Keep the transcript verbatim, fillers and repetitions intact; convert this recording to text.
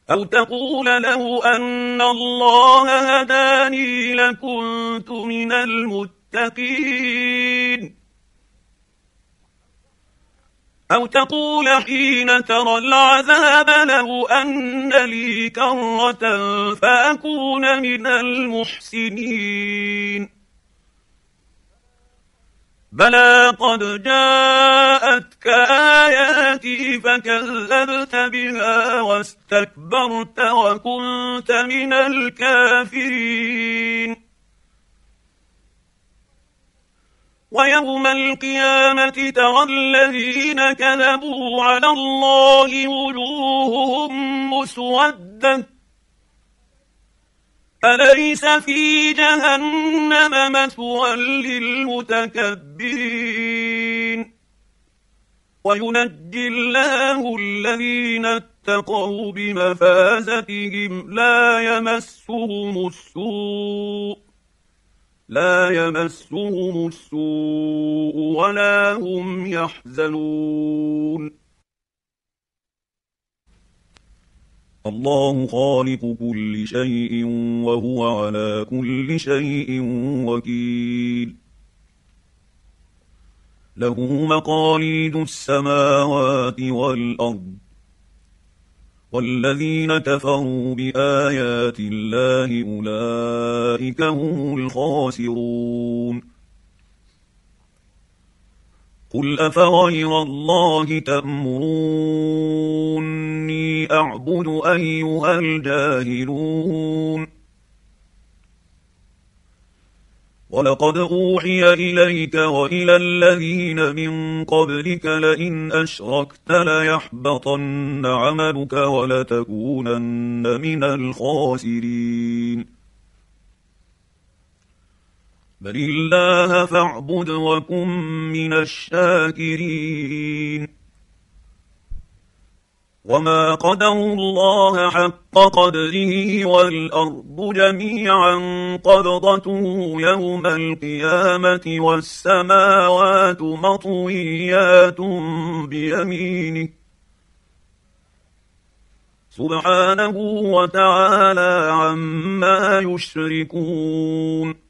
أو تقول له أن الله هداني لكنت من المتقين. أو تقول حين ترى العذاب لو أن لي كرة فأكون من المحسنين. بلى قد جاءتك آياتي فكذبت بها واستكبرت وكنت من الكافرين. ويوم القيامة ترى الذين كذبوا على الله وجوههم مسودة أليس في جهنم مثوى للمتكبرين. وينجي الله الذين اتقوا بمفازتهم لا يمسهم السوء لا يمسهم السوء ولا هم يحزنون. الله خالق كل شيء وهو على كل شيء وكيل. له مقاليد السماوات والأرض والذين كفروا بآيات الله أولئك هم الخاسرون. قل أفغير الله تأمروني أعبد أيها الجاهلون. ولقد أوحي إليك وإلى الذين من قبلك لئن أشركت ليحبطن عملك ولتكونن من الخاسرين. بل الله فاعبد وكن من الشاكرين. وما قدروا الله حق قدره والأرض جميعا قبضته يوم القيامة والسماوات مطويات بيمينه سبحانه وتعالى عما يشركون.